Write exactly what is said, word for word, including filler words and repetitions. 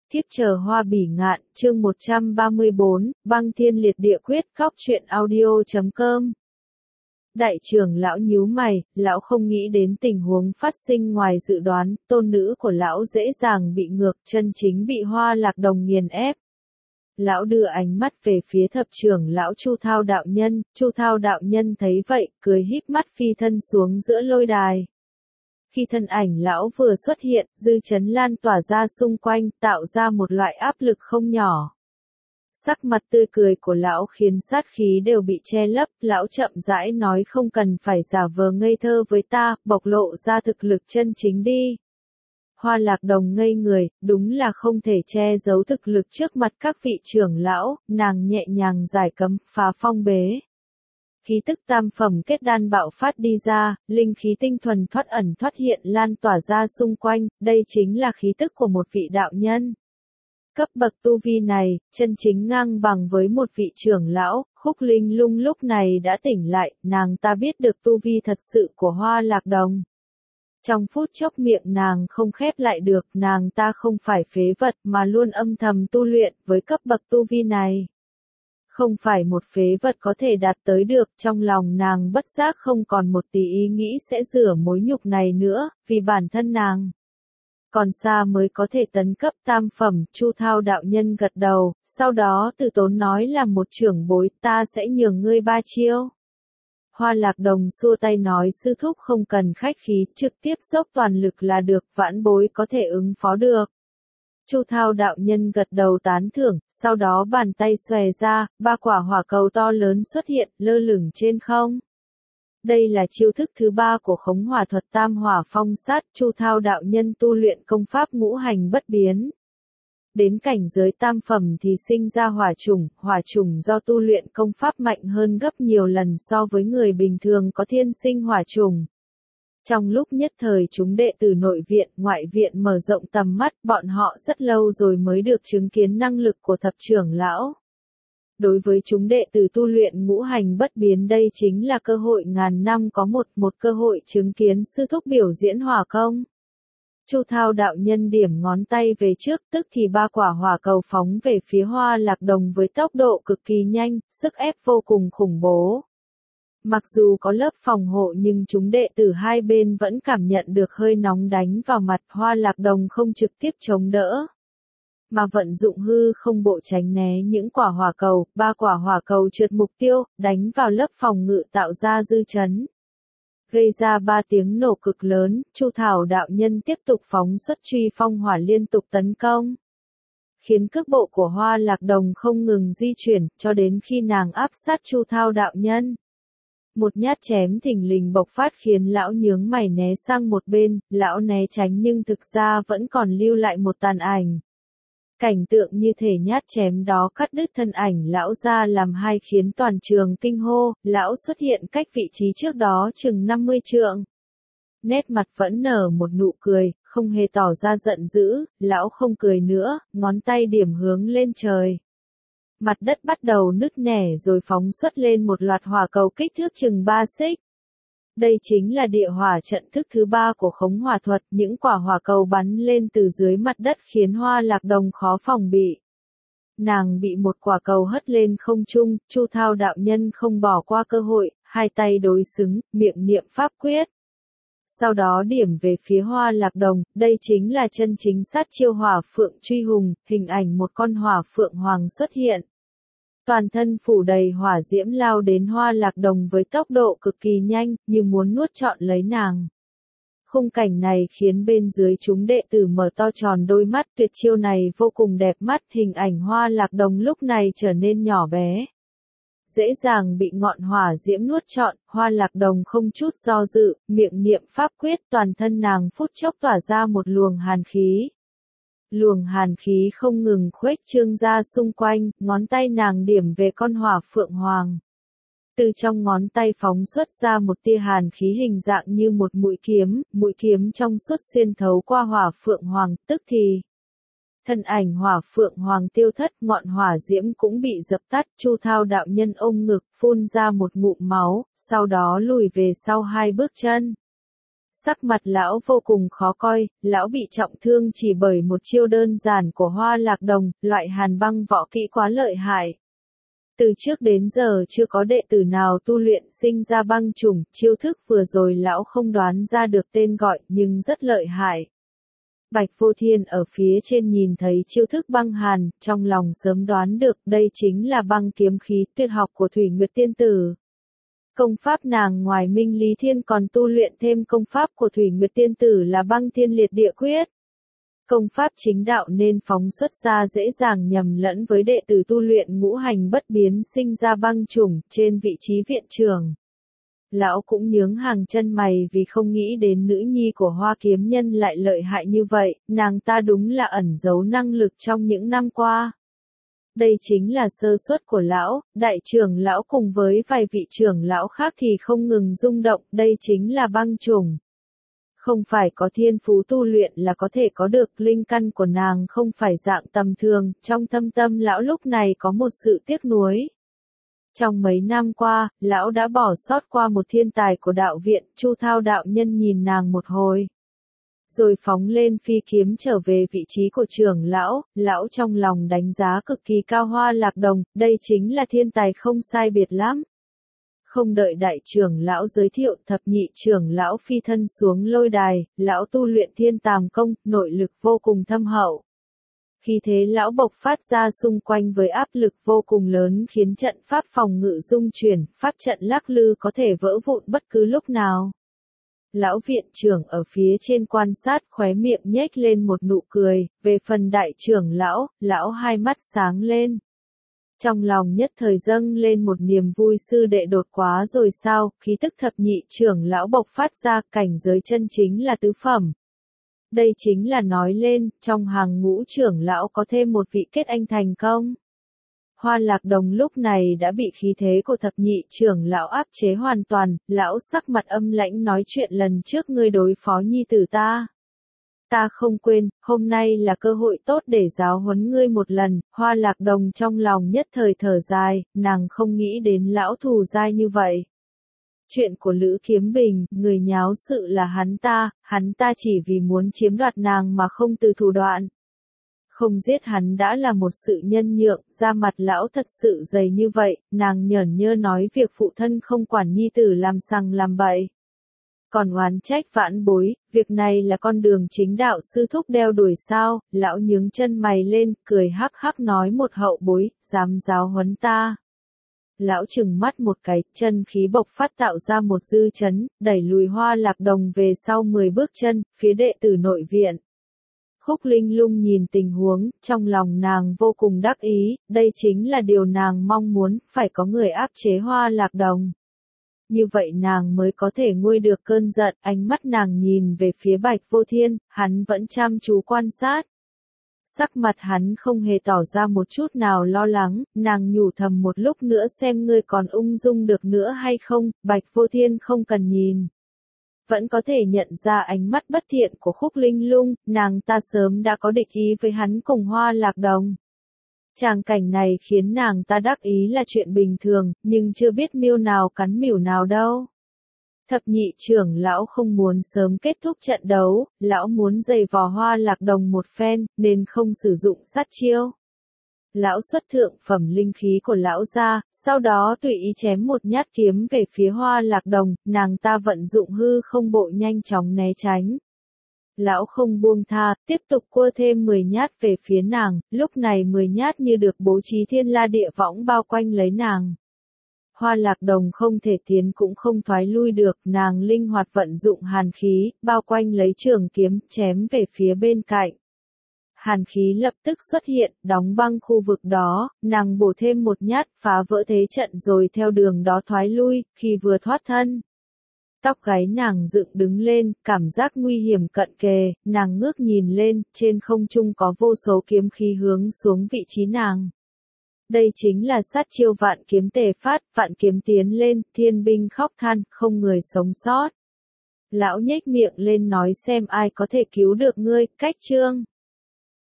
Thiếp chờ hoa bỉ ngạn, chương một trăm ba mươi bốn, băng thiên liệt địa quyết, khóc chuyện audio chấm com. Đại trưởng lão nhíu mày, lão không nghĩ đến tình huống phát sinh ngoài dự đoán, tôn nữ của lão dễ dàng bị ngược, chân chính bị Hoa Lạc Đồng nghiền ép. Lão đưa ánh mắt về phía thập trưởng lão Chu Thao đạo nhân, Chu Thao đạo nhân thấy vậy, cười híp mắt phi thân xuống giữa lôi đài. Khi thân ảnh lão vừa xuất hiện, dư chấn lan tỏa ra xung quanh, tạo ra một loại áp lực không nhỏ. Sắc mặt tươi cười của lão khiến sát khí đều bị che lấp, lão chậm rãi nói không cần phải giả vờ ngây thơ với ta, bộc lộ ra thực lực chân chính đi. Hoa Lạc Đồng ngây người, đúng là không thể che giấu thực lực trước mặt các vị trưởng lão, nàng nhẹ nhàng giải cấm, phá phong bế. Khí tức tam phẩm kết đan bạo phát đi ra, linh khí tinh thuần thoát ẩn thoát hiện lan tỏa ra xung quanh, đây chính là khí tức của một vị đạo nhân. Cấp bậc tu vi này, chân chính ngang bằng với một vị trưởng lão, Khúc Linh Lung lúc này đã tỉnh lại, nàng ta biết được tu vi thật sự của Hoa Lạc Đồng. Trong phút chốc miệng nàng không khép lại được, nàng ta không phải phế vật mà luôn âm thầm tu luyện với cấp bậc tu vi này. Không phải một phế vật có thể đạt tới được, trong lòng nàng bất giác không còn một tí ý nghĩ sẽ rửa mối nhục này nữa, vì bản thân nàng. Còn xa mới có thể tấn cấp tam phẩm, Chu Thao đạo nhân gật đầu, sau đó từ tốn nói là một trưởng bối, ta sẽ nhường ngươi ba chiêu. Hoa Lạc Đồng xua tay nói sư thúc không cần khách khí, trực tiếp dốc toàn lực là được, vãn bối có thể ứng phó được. Chu Thao đạo nhân gật đầu tán thưởng, sau đó bàn tay xòe ra, ba quả hỏa cầu to lớn xuất hiện, lơ lửng trên không. Đây là chiêu thức thứ ba của khống hỏa thuật tam hỏa phong sát, Chu Thao đạo nhân tu luyện công pháp ngũ hành bất biến. Đến cảnh giới tam phẩm thì sinh ra hỏa trùng, hỏa trùng do tu luyện công pháp mạnh hơn gấp nhiều lần so với người bình thường có thiên sinh hỏa trùng. Trong lúc nhất thời chúng đệ tử nội viện, ngoại viện mở rộng tầm mắt, bọn họ rất lâu rồi mới được chứng kiến năng lực của thập trưởng lão. Đối với chúng đệ tử tu luyện ngũ hành bất biến đây chính là cơ hội ngàn năm có một, một cơ hội chứng kiến sư thúc biểu diễn hỏa công. Chu Thao đạo nhân điểm ngón tay về trước, tức thì ba quả hỏa cầu phóng về phía Hoa Lạc Đồng với tốc độ cực kỳ nhanh, sức ép vô cùng khủng bố. Mặc dù có lớp phòng hộ nhưng chúng đệ tử hai bên vẫn cảm nhận được hơi nóng đánh vào mặt, Hoa Lạc Đồng không trực tiếp chống đỡ, mà vận dụng hư không bộ tránh né những quả hỏa cầu, ba quả hỏa cầu trượt mục tiêu, đánh vào lớp phòng ngự tạo ra dư chấn. Gây ra ba tiếng nổ cực lớn, Chu Thảo đạo nhân tiếp tục phóng xuất truy phong hỏa liên tục tấn công. Khiến cước bộ của Hoa Lạc Đồng không ngừng di chuyển, cho đến khi nàng áp sát Chu Thao đạo nhân. Một nhát chém thình lình bộc phát khiến lão nhướng mày né sang một bên, lão né tránh nhưng thực ra vẫn còn lưu lại một tàn ảnh. Cảnh tượng như thể nhát chém đó cắt đứt thân ảnh lão ra làm hai khiến toàn trường kinh hô, lão xuất hiện cách vị trí trước đó chừng năm mươi trượng. Nét mặt vẫn nở một nụ cười, không hề tỏ ra giận dữ, lão không cười nữa, ngón tay điểm hướng lên trời. Mặt đất bắt đầu nứt nẻ rồi phóng xuất lên một loạt hỏa cầu kích thước chừng ba xích. Đây chính là địa hỏa trận thức thứ ba của khống hỏa thuật, những quả hỏa cầu bắn lên từ dưới mặt đất khiến Hoa Lạc Đồng khó phòng bị. Nàng bị một quả cầu hất lên không trung, Chu Thao đạo nhân không bỏ qua cơ hội, hai tay đối xứng, miệng niệm pháp quyết. Sau đó điểm về phía Hoa Lạc Đồng, đây chính là chân chính sát chiêu hỏa phượng truy hùng, hình ảnh một con hỏa phượng hoàng xuất hiện. Toàn thân phủ đầy hỏa diễm lao đến Hoa Lạc Đồng với tốc độ cực kỳ nhanh, như muốn nuốt trọn lấy nàng. Khung cảnh này khiến bên dưới chúng đệ tử mở to tròn đôi mắt, tuyệt chiêu này vô cùng đẹp mắt, hình ảnh Hoa Lạc Đồng lúc này trở nên nhỏ bé. Dễ dàng bị ngọn hỏa diễm nuốt trọn, Hoa Lạc Đồng không chút do dự, miệng niệm pháp quyết, toàn thân nàng phút chốc tỏa ra một luồng hàn khí. Luồng hàn khí không ngừng khuếch trương ra xung quanh, ngón tay nàng điểm về con hỏa phượng hoàng. Từ trong ngón tay phóng xuất ra một tia hàn khí hình dạng như một mũi kiếm, mũi kiếm trong suốt xuyên thấu qua hỏa phượng hoàng, tức thì thân ảnh hỏa phượng hoàng tiêu thất, ngọn hỏa diễm cũng bị dập tắt, Chu Thao đạo nhân ôm ngực, phun ra một ngụm máu, sau đó lùi về sau hai bước chân. Sắc mặt lão vô cùng khó coi, lão bị trọng thương chỉ bởi một chiêu đơn giản của Hoa Lạc Đồng, loại hàn băng võ kỹ quá lợi hại. Từ trước đến giờ chưa có đệ tử nào tu luyện sinh ra băng chủng, chiêu thức vừa rồi lão không đoán ra được tên gọi nhưng rất lợi hại. Bạch Vô Thiên ở phía trên nhìn thấy chiêu thức băng hàn, trong lòng sớm đoán được đây chính là băng kiếm khí tuyệt học của Thủy Nguyệt Tiên Tử. Công pháp nàng ngoài Minh Lý Thiên còn tu luyện thêm công pháp của Thủy Nguyệt Tiên Tử là băng thiên liệt địa quyết. Công pháp chính đạo nên phóng xuất ra dễ dàng nhầm lẫn với đệ tử tu luyện ngũ hành bất biến sinh ra băng chủng trên vị trí viện trưởng. Lão cũng nhướng hàng chân mày vì không nghĩ đến nữ nhi của Hoa Kiếm Nhân lại lợi hại như vậy, nàng ta đúng là ẩn giấu năng lực trong những năm qua. Đây chính là sơ suất của lão, đại trưởng lão cùng với vài vị trưởng lão khác thì không ngừng rung động, đây chính là băng chủng. Không phải có thiên phú tu luyện là có thể có được, linh căn của nàng không phải dạng tầm thường, trong thâm tâm lão lúc này có một sự tiếc nuối. Trong mấy năm qua, lão đã bỏ sót qua một thiên tài của đạo viện, Chu Thao đạo nhân nhìn nàng một hồi. Rồi phóng lên phi kiếm trở về vị trí của trưởng lão, lão trong lòng đánh giá cực kỳ cao Hoa Lạc Đồng, đây chính là thiên tài không sai biệt lắm. Không đợi đại trưởng lão giới thiệu, thập nhị trưởng lão phi thân xuống lôi đài, lão tu luyện thiên tàm công, nội lực vô cùng thâm hậu. Khi thế lão bộc phát ra xung quanh với áp lực vô cùng lớn khiến trận pháp phòng ngự rung chuyển, pháp trận lắc lư có thể vỡ vụn bất cứ lúc nào. Lão viện trưởng ở phía trên quan sát khóe miệng nhếch lên một nụ cười, về phần đại trưởng lão, lão hai mắt sáng lên. Trong lòng nhất thời dâng lên một niềm vui, sư đệ đột quá rồi sao, khí tức thập nhị trưởng lão bộc phát ra, cảnh giới chân chính là tứ phẩm. Đây chính là nói lên, trong hàng ngũ trưởng lão có thêm một vị kết anh thành công. Hoa Lạc Đồng lúc này đã bị khí thế của thập nhị trưởng lão áp chế hoàn toàn, lão sắc mặt âm lãnh nói chuyện lần trước ngươi đối phó nhi tử ta. Ta không quên, hôm nay là cơ hội tốt để giáo huấn ngươi một lần, Hoa Lạc Đồng trong lòng nhất thời thở dài, nàng không nghĩ đến lão thù dai như vậy. Chuyện của Lữ Kiếm Bình, người nháo sự là hắn ta, hắn ta chỉ vì muốn chiếm đoạt nàng mà không từ thủ đoạn. Không giết hắn đã là một sự nhân nhượng, da mặt lão thật sự dày như vậy, nàng nhởn nhơ nói việc phụ thân không quản nhi tử làm sằng làm bậy. Còn oán trách vãn bối, việc này là con đường chính đạo sư thúc đeo đuổi sao, lão nhướng chân mày lên, cười hắc hắc nói một hậu bối, dám giáo huấn ta. Lão trừng mắt một cái, chân khí bộc phát tạo ra một dư chấn, đẩy lùi Hoa Lạc Đồng về sau mười bước chân, phía đệ tử nội viện. Khúc Linh Lung nhìn tình huống, trong lòng nàng vô cùng đắc ý, đây chính là điều nàng mong muốn, phải có người áp chế Hoa Lạc Đồng. Như vậy nàng mới có thể nguôi được cơn giận, ánh mắt nàng nhìn về phía Bạch Vô Thiên, hắn vẫn chăm chú quan sát. Sắc mặt hắn không hề tỏ ra một chút nào lo lắng, nàng nhủ thầm một lúc nữa xem ngươi còn ung dung được nữa hay không, Bạch Vô Thiên không cần nhìn. Vẫn có thể nhận ra ánh mắt bất thiện của Khúc Linh Lung, nàng ta sớm đã có địch ý với hắn cùng Hoa Lạc Đồng. Tràng cảnh này khiến nàng ta đắc ý là chuyện bình thường, nhưng chưa biết miêu nào cắn mỉu nào đâu. Thập nhị trưởng lão không muốn sớm kết thúc trận đấu, lão muốn giày vò Hoa Lạc Đồng một phen, nên không sử dụng sát chiêu. Lão xuất thượng phẩm linh khí của lão ra, sau đó tùy ý chém một nhát kiếm về phía Hoa Lạc Đồng, nàng ta vận dụng hư không bộ nhanh chóng né tránh. Lão không buông tha, tiếp tục cua thêm mười nhát về phía nàng, lúc này mười nhát như được bố trí thiên la địa võng bao quanh lấy nàng. Hoa Lạc Đồng không thể tiến cũng không thoái lui được, nàng linh hoạt vận dụng hàn khí, bao quanh lấy trường kiếm, chém về phía bên cạnh. Hàn khí lập tức xuất hiện, đóng băng khu vực đó, nàng bổ thêm một nhát, phá vỡ thế trận rồi theo đường đó thoái lui, khi vừa thoát thân. Tóc gáy nàng dựng đứng lên, cảm giác nguy hiểm cận kề, nàng ngước nhìn lên, trên không trung có vô số kiếm khí hướng xuống vị trí nàng. Đây chính là sát chiêu vạn kiếm tề phát, vạn kiếm tiến lên, thiên binh khóc than, không người sống sót. Lão nhếch miệng lên nói xem ai có thể cứu được ngươi, cách chương.